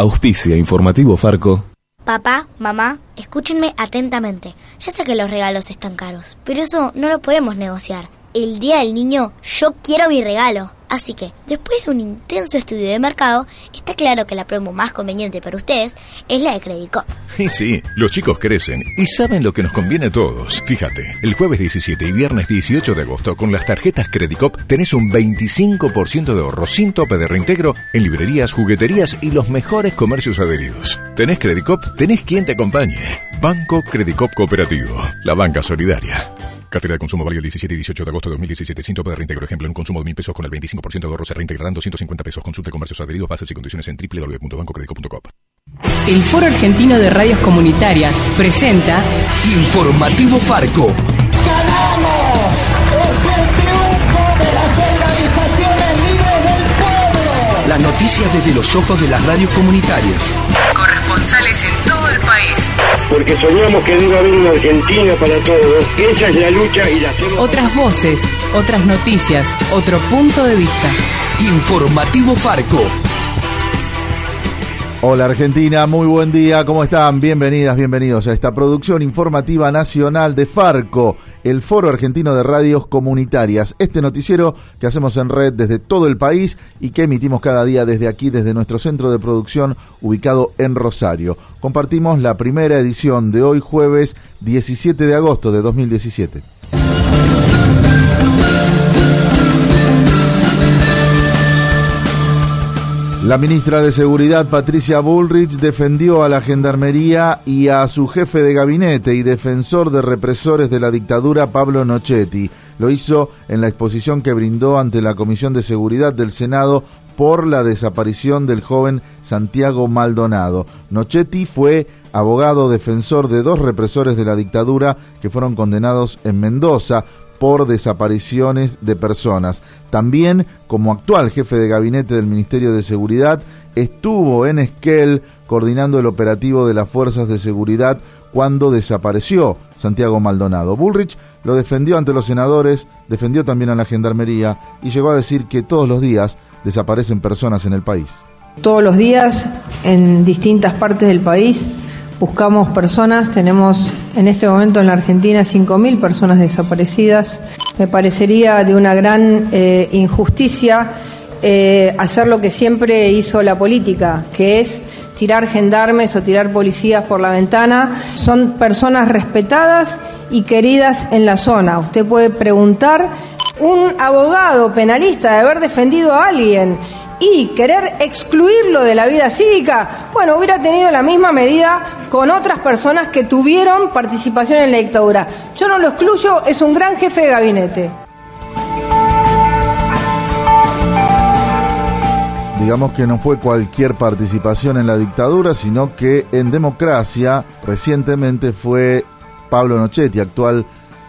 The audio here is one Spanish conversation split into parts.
Auspicia Informativo Farco. Papá, mamá, escúchenme atentamente. Ya sé que los regalos están caros, pero eso no lo podemos negociar. El día del niño, yo quiero mi regalo. Así que, después de un intenso estudio de mercado, está claro que la promo más conveniente para ustedes es la de Credit Cop. Y sí, los chicos crecen y saben lo que nos conviene a todos. Fíjate, el jueves 17 y viernes 18 de agosto con las tarjetas Credit Cop tenés un 25% de ahorro sin tope de reintegro en librerías, jugueterías y los mejores comercios adheridos. ¿Tenés Credit Cop? Tenés quien te acompañe. Banco Credit Cop Cooperativo, la banca solidaria. Cartera de consumo válida el 17 y 18 de agosto de 2017 sin tope de reintegro. Ejemplo, en un consumo de 1.000 pesos con el 25% de ahorro se reintegrarán 250 pesos. Consulte comercios adheridos, bases y condiciones en www.bancocreditcop.com. El Foro Argentino de Radios Comunitarias presenta Informativo Farco. ¡Ganamos! ¡Es el triunfo de las organizaciones libres del pueblo! Las noticias desde los ojos de las radios comunitarias. corresponsales en todo el país. Porque soñamos que debe haber una Argentina para todos. Esa es la lucha y la hacemos. Otras voces, otras noticias, otro punto de vista. Informativo Farco. Hola Argentina, muy buen día, ¿cómo están? Bienvenidas, bienvenidos a esta producción informativa nacional de Farco, el Foro Argentino de Radios Comunitarias. Este noticiero que hacemos en red desde todo el país y que emitimos cada día desde aquí, desde nuestro centro de producción ubicado en Rosario. Compartimos la primera edición de hoy, jueves 17 de agosto de 2017. La ministra de Seguridad, Patricia Bullrich, defendió a la Gendarmería y a su jefe de gabinete y defensor de represores de la dictadura, Pablo Nochetti. Lo hizo en la exposición que brindó ante la Comisión de Seguridad del Senado por la desaparición del joven Santiago Maldonado. Nochetti fue abogado defensor de dos represores de la dictadura que fueron condenados en Mendoza por desapariciones de personas. También, como actual jefe de gabinete del Ministerio de Seguridad, estuvo en Esquel coordinando el operativo de las fuerzas de seguridad cuando desapareció Santiago Maldonado. Bullrich lo defendió ante los senadores, defendió también a la Gendarmería y llegó a decir que todos los días desaparecen personas en el país. Todos los días, en distintas partes del país, buscamos personas. Tenemos en este momento en la Argentina 5.000 personas desaparecidas. Me parecería de una gran injusticia hacer lo que siempre hizo la política, que es tirar gendarmes o tirar policías por la ventana. Son personas respetadas y queridas en la zona. Usted puede preguntar, un abogado penalista de haber defendido a alguien y querer excluirlo de la vida cívica, bueno, hubiera tenido la misma medida con otras personas que tuvieron participación en la dictadura. Yo no lo excluyo, es un gran jefe de gabinete. Digamos que no fue cualquier participación en la dictadura, sino que en democracia recientemente fue Pablo Nochetti, actual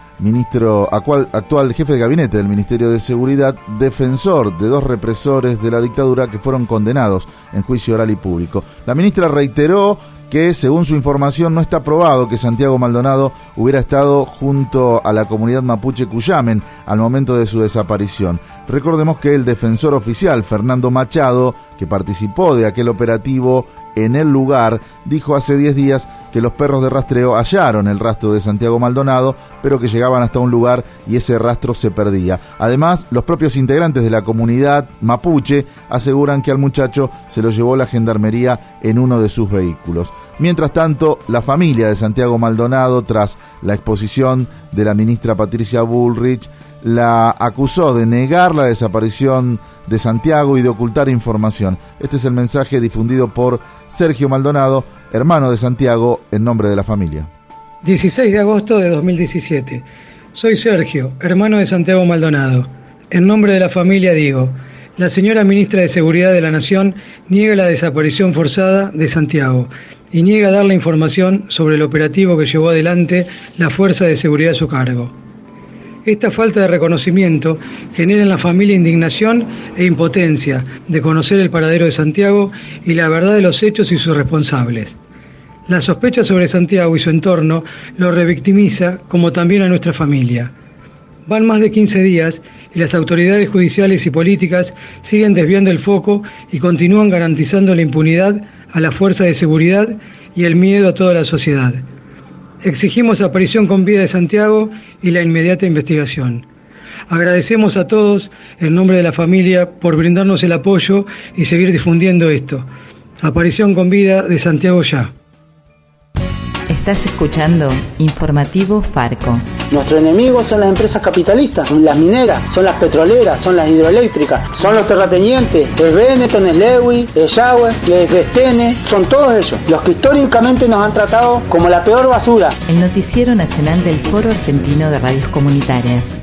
jefe de gabinete del Ministerio de Seguridad, defensor de dos represores de la dictadura que fueron condenados en juicio oral y público. La ministra reiteró que, según su información, no está probado que Santiago Maldonado hubiera estado junto a la comunidad mapuche Cuyamen al momento de su desaparición. Recordemos que el defensor oficial, Fernando Machado, que participó de aquel operativo en el lugar, dijo hace 10 días que los perros de rastreo hallaron el rastro de Santiago Maldonado, pero que llegaban hasta un lugar y ese rastro se perdía. Además, los propios integrantes de la comunidad mapuche aseguran que al muchacho se lo llevó la Gendarmería en uno de sus vehículos. Mientras tanto, la familia de Santiago Maldonado, tras la exposición de la ministra Patricia Bullrich, la acusó de negar la desaparición de Santiago y de ocultar información. Este es el mensaje difundido por Sergio Maldonado, hermano de Santiago, en nombre de la familia. 16 de agosto de 2017. Soy Sergio, hermano de Santiago Maldonado. En nombre de la familia digo, la señora ministra de Seguridad de la Nación niega la desaparición forzada de Santiago y niega dar la información sobre el operativo que llevó adelante la Fuerza de Seguridad a su cargo. Esta falta de reconocimiento genera en la familia indignación e impotencia de conocer el paradero de Santiago y la verdad de los hechos y sus responsables. La sospecha sobre Santiago y su entorno lo revictimiza, como también a nuestra familia. Van más de 15 días y las autoridades judiciales y políticas siguen desviando el foco y continúan garantizando la impunidad a la fuerza de seguridad y el miedo a toda la sociedad. Exigimos aparición con vida de Santiago y la inmediata investigación. Agradecemos a todos, en nombre de la familia, por brindarnos el apoyo y seguir difundiendo esto. Aparición con vida de Santiago ya. Estás escuchando Informativo Farco. Nuestros enemigos son las empresas capitalistas, son las mineras, son las petroleras, son las hidroeléctricas, son los terratenientes, el Benetton, el Lewy, el Yahweh, el Vestene, son todos ellos, los que históricamente nos han tratado como la peor basura. El noticiero nacional del Foro Argentino de Radios Comunitarias.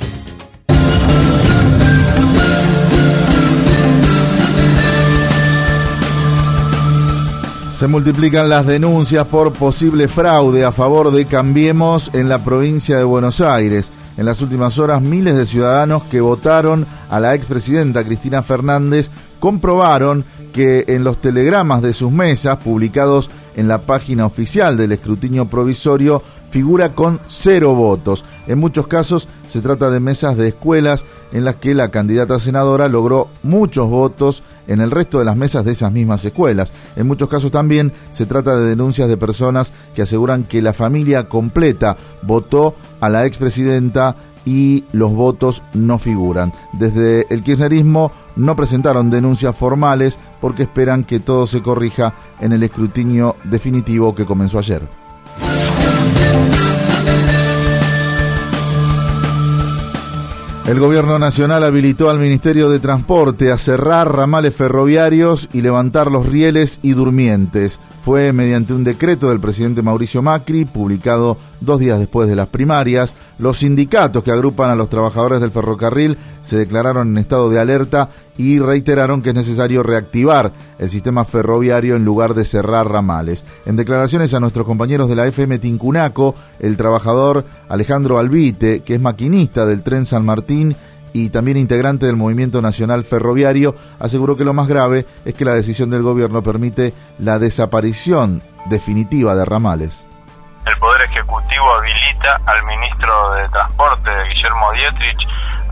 Se multiplican las denuncias por posible fraude a favor de Cambiemos en la provincia de Buenos Aires. En las últimas horas, miles de ciudadanos que votaron a la expresidenta Cristina Fernández comprobaron que en los telegramas de sus mesas, publicados en la página oficial del escrutinio provisorio, figura con 0 votos. En muchos casos se trata de mesas de escuelas en las que la candidata senadora logró muchos votos en el resto de las mesas de esas mismas escuelas. En muchos casos también se trata de denuncias de personas que aseguran que la familia completa votó a la expresidenta y los votos no figuran. Desde el kirchnerismo no presentaron denuncias formales porque esperan que todo se corrija en el escrutinio definitivo que comenzó ayer. El gobierno nacional habilitó al Ministerio de Transporte a cerrar ramales ferroviarios y levantar los rieles y durmientes. Fue mediante un decreto del presidente Mauricio Macri, publicado 2 días después de las primarias. Los sindicatos que agrupan a los trabajadores del ferrocarril se declararon en estado de alerta y reiteraron que es necesario reactivar el sistema ferroviario en lugar de cerrar ramales. En declaraciones a nuestros compañeros de la FM Tincunaco, el trabajador Alejandro Albite, que es maquinista del tren San Martín y también integrante del Movimiento Nacional Ferroviario, aseguró que lo más grave es que la decisión del gobierno permite la desaparición definitiva de ramales. El Poder Ejecutivo habilita al ministro de Transporte, Guillermo Dietrich,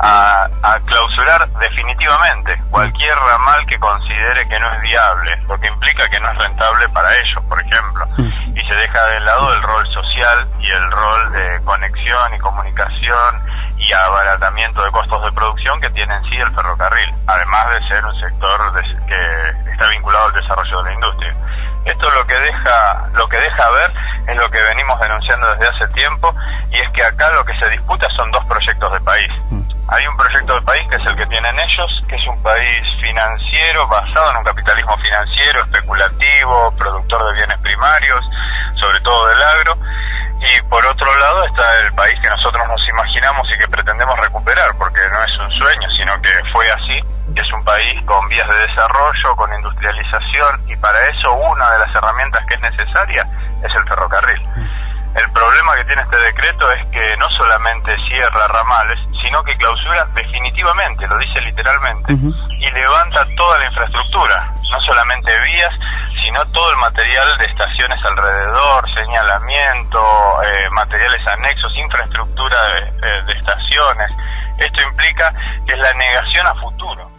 a clausurar definitivamente cualquier ramal que considere que no es viable, lo que implica que no es rentable para ellos, por ejemplo, y se deja de lado el rol social y el rol de conexión y comunicación y abaratamiento de costos de producción que tiene en sí el ferrocarril, además de ser un sector que está vinculado al desarrollo de la industria. Esto lo que deja ver es lo que venimos denunciando desde hace tiempo, y es que acá lo que se disputa son 2 proyectos de país. Hay un proyecto de país que es el que tienen ellos, que es un país financiero, basado en un capitalismo financiero, especulativo, productor de bienes primarios, sobre todo del agro. Y por otro lado está el país que nosotros nos imaginamos y que pretendemos recuperar, porque no es un sueño, sino que fue así. Es un país con vías de desarrollo, con industrialización, y para eso una de las herramientas que es necesaria es el ferrocarril. El problema que tiene este decreto es que no solamente cierra ramales, sino que clausura definitivamente, lo dice literalmente, y levanta toda la infraestructura, no solamente vías, sino todo el material de estaciones alrededor, señalamiento, materiales anexos, infraestructura de estaciones. Esto implica que es la negación a futuro.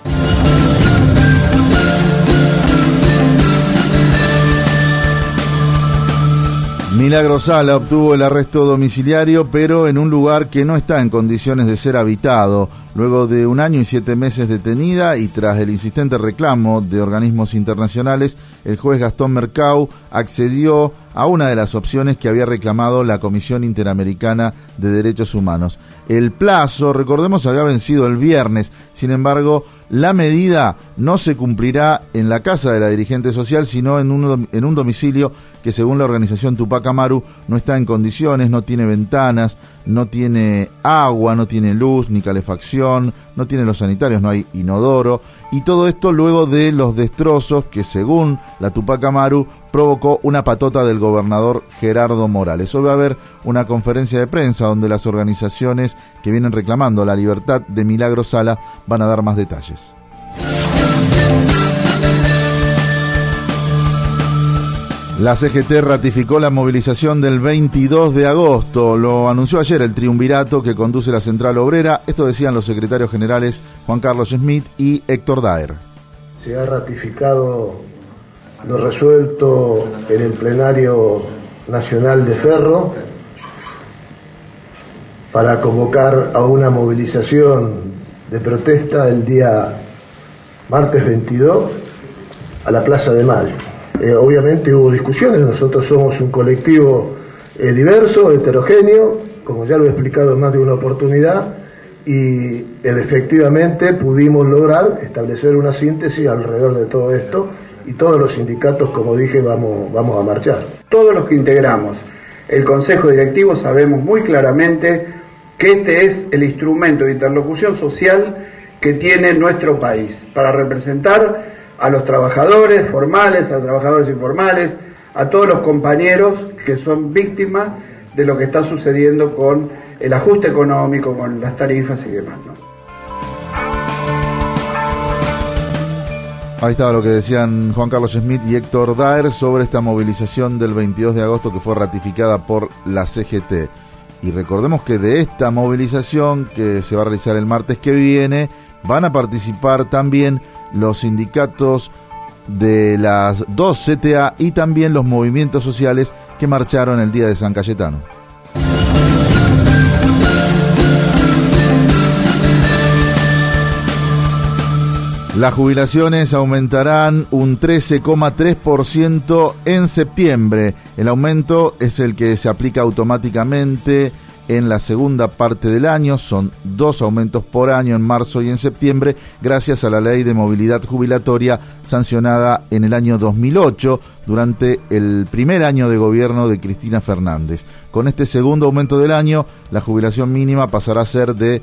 Milagro Sala obtuvo el arresto domiciliario, pero en un lugar que no está en condiciones de ser habitado. Luego de 1 año y 7 meses detenida y tras el insistente reclamo de organismos internacionales, el juez Gastón Mercau accedió a una de las opciones que había reclamado la Comisión Interamericana de Derechos Humanos. El plazo, recordemos, había vencido el viernes. Sin embargo, la medida no se cumplirá en la casa de la dirigente social, sino en un domicilio que, según la organización Tupac Amaru, no está en condiciones, no tiene ventanas, no tiene agua, no tiene luz ni calefacción, no tiene los sanitarios, no hay inodoro, y todo esto luego de los destrozos que, según la Tupac Amaru, provocó una patota del gobernador Gerardo Morales. Hoy va a haber una conferencia de prensa donde las organizaciones que vienen reclamando la libertad de Milagro Sala van a dar más detalles. La CGT ratificó la movilización del 22 de agosto. Lo anunció ayer el triunvirato que conduce la Central Obrera. Esto decían los secretarios generales Juan Carlos Schmidt y Héctor Daer. Se ha ratificado lo resuelto en el plenario nacional de Ferro para convocar a una movilización de protesta el día martes 22 a la Plaza de Mayo. Obviamente hubo discusiones, nosotros somos un colectivo diverso, heterogéneo, como ya lo he explicado en más de una oportunidad, y efectivamente pudimos lograr establecer una síntesis alrededor de todo esto, y todos los sindicatos, como dije, vamos a marchar. Todos los que integramos el Consejo Directivo sabemos muy claramente que este es el instrumento de interlocución social que tiene nuestro país para representar a los trabajadores formales, a los trabajadores informales, a todos los compañeros que son víctimas de lo que está sucediendo con el ajuste económico, con las tarifas y demás, ¿no? Ahí estaba lo que decían Juan Carlos Schmitt y Héctor Daer sobre esta movilización del 22 de agosto que fue ratificada por la CGT. Y recordemos que de esta movilización que se va a realizar el martes que viene van a participar también los sindicatos de las dos CTA y también los movimientos sociales que marcharon el día de San Cayetano. Las jubilaciones aumentarán un 13,3% en septiembre. El aumento es el que se aplica automáticamente en la segunda parte del año. Son 2 aumentos por año en marzo y en septiembre, gracias a la ley de movilidad jubilatoria sancionada en el año 2008 durante el primer año de gobierno de Cristina Fernández. Con este segundo aumento del año, la jubilación mínima pasará a ser de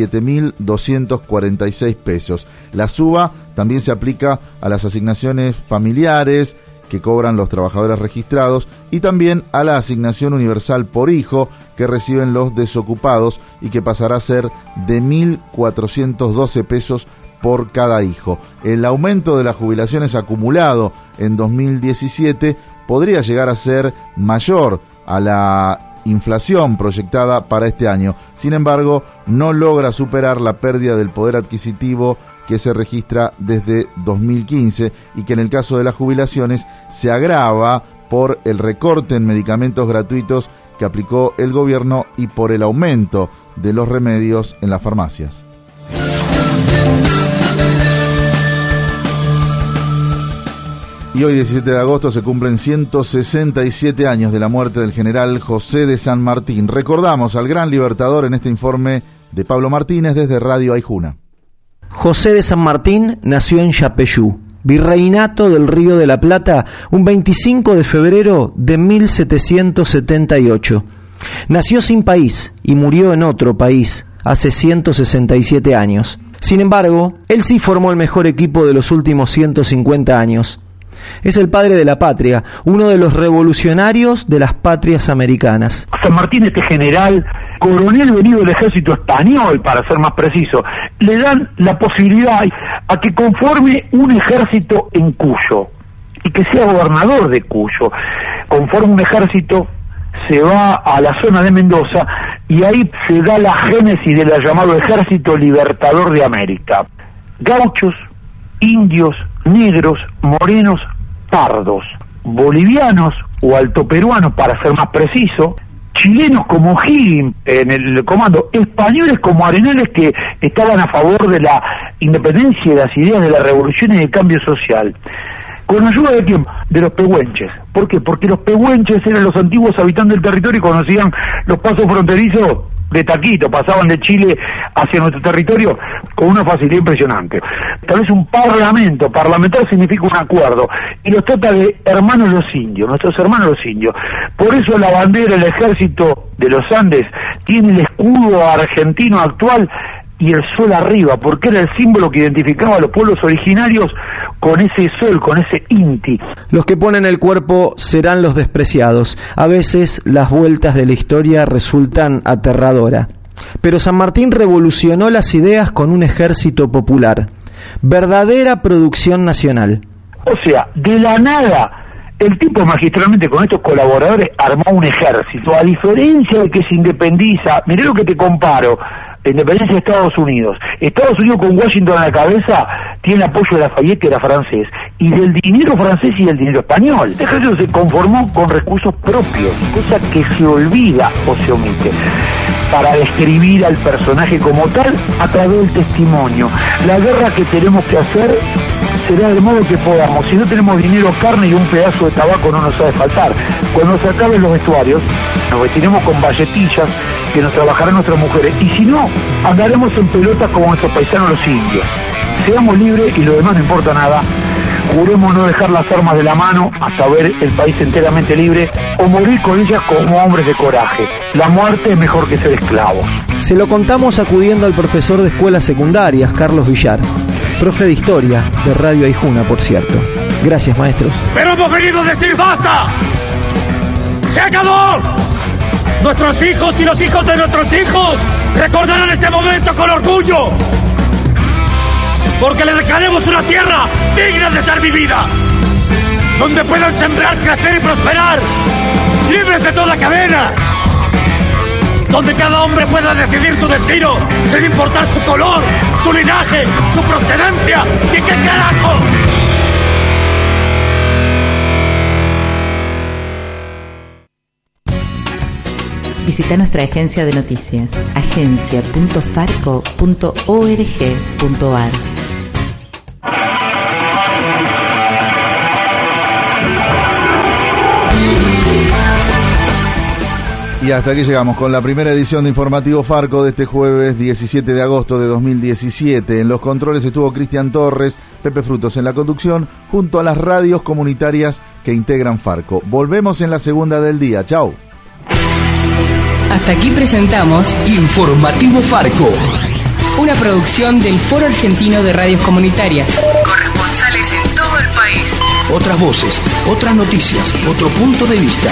7.246 pesos. La suba también se aplica a las asignaciones familiares que cobran los trabajadores registrados y también a la asignación universal por hijo que reciben los desocupados y que pasará a ser de 1.412 pesos por cada hijo. El aumento de las jubilaciones acumulado en 2017 podría llegar a ser mayor a la inflación proyectada para este año. Sin embargo, no logra superar la pérdida del poder adquisitivo que se registra desde 2015 y que en el caso de las jubilaciones se agrava por el recorte en medicamentos gratuitos que aplicó el gobierno y por el aumento de los remedios en las farmacias. Y hoy, 17 de agosto, se cumplen 167 años de la muerte del general José de San Martín. Recordamos al gran libertador en este informe de Pablo Martínez desde Radio Aijuna. José de San Martín nació en Yapeyú, virreinato del Río de la Plata, un 25 de febrero de 1778. Nació sin país y murió en otro país hace 167 años. Sin embargo, él sí formó el mejor equipo de los últimos 150 años. Es el padre de la patria, uno de los revolucionarios de las patrias americanas. San Martín, este general, coronel venido del ejército español, para ser más preciso, le dan la posibilidad a que conforme un ejército en Cuyo y que sea gobernador de Cuyo. Conforma un ejército, se va a la zona de Mendoza y ahí se da la génesis del llamado Ejército Libertador de América. Gauchos, indios, negros, morenos, pardos, bolivianos o altoperuanos, para ser más preciso, chilenos como Higgins en el comando, españoles como Arenales, que estaban a favor de la independencia y las ideas de la revolución y del cambio social. ¿Con ayuda de quién? De los pehuenches. ¿Por qué? Porque los pehuenches eran los antiguos habitantes del territorio y conocían los pasos fronterizos de taquito, pasaban de Chile hacia nuestro territorio con una facilidad impresionante. Tal vez un parlamentar significa un acuerdo, y los trata de hermanos los indios, nuestros hermanos los indios. Por eso la bandera del ejército de los Andes tiene el escudo argentino actual y el sol arriba, porque era el símbolo que identificaba a los pueblos originarios con ese sol, con ese inti. Los que ponen el cuerpo serán los despreciados. A veces las vueltas de la historia resultan aterradoras. Pero San Martín revolucionó las ideas con un ejército popular. Verdadera producción nacional. O sea, de la nada, el tipo magistralmente con estos colaboradores armó un ejército. A diferencia de que se independiza, mirá lo que te comparo, la independencia de Estados Unidos. Estados Unidos con Washington a la cabeza tiene el apoyo de Lafayette, que era francés, y del dinero francés y del dinero español. El ejército se conformó con recursos propios, cosa que se olvida o se omite, para describir al personaje como tal a través del testimonio. La guerra que tenemos que hacer será del modo que podamos. Si no tenemos dinero, carne y un pedazo de tabaco no nos ha de faltar. Cuando se acaben los vestuarios, nos vestiremos con valletillas que nos trabajarán nuestras mujeres. Y si no, andaremos en pelotas como nuestros paisanos los indios. Seamos libres y lo demás no importa nada. Juremos no dejar las armas de la mano hasta ver el país enteramente libre, o morir con ellas como hombres de coraje. La muerte es mejor que ser esclavos. Se lo contamos acudiendo al profesor de escuelas secundarias, Carlos Villar, profe de historia de Radio Aijuna, por cierto. Gracias, maestros. Pero hemos venido a decir ¡basta! ¡Se acabó! Nuestros hijos y los hijos de nuestros hijos recordarán este momento con orgullo, porque le dejaremos una tierra digna de ser vivida, donde puedan sembrar, crecer y prosperar, libres de toda cadena, donde cada hombre pueda decidir su destino sin importar su color, su linaje, su procedencia y qué carajo. Visita nuestra agencia de noticias, agencia.farco.org.ar. Y hasta aquí llegamos con la primera edición de Informativo Farco de este jueves 17 de agosto de 2017. En los controles estuvo Cristian Torres, Pepe Frutos en la conducción, junto a las radios comunitarias que integran Farco. Volvemos en la segunda del día. Chau. Hasta aquí presentamos Informativo Farco, una producción del Foro Argentino de Radios Comunitarias. Corresponsales en todo el país. otras voces, otras noticias, otro punto de vista.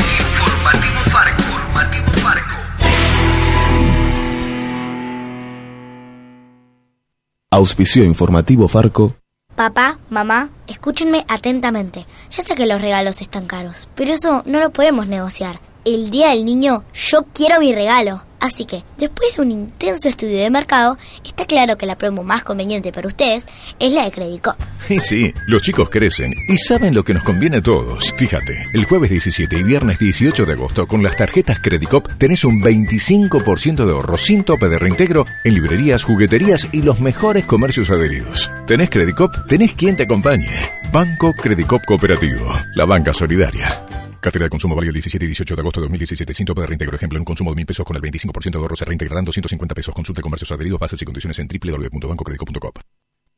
Auspició Informativo Farco. Papá, mamá, escúchenme atentamente. Ya sé que los regalos están caros, pero eso no lo podemos negociar. El día del niño, yo quiero mi regalo. Así que, después de un intenso estudio de mercado, está claro que la promo más conveniente para ustedes es la de Credit Cop. Y sí, los chicos crecen y saben lo que nos conviene a todos. Fíjate, el jueves 17 y viernes 18 de agosto con las tarjetas Credit Cop tenés un 25% de ahorro sin tope de reintegro en librerías, jugueterías y los mejores comercios adheridos. ¿Tenés Credit Cop? Tenés quien te acompañe. Banco Credit Cop Cooperativo, la banca solidaria. Cartera de consumo válida el 17 y 18 de agosto de 2017 sin tope de reintegro. Ejemplo, en un consumo de 1.000 pesos con el 25% de ahorro se reintegrarán 250 pesos. Consulte comercios adheridos, bases y condiciones en www.bancocreditcop.com.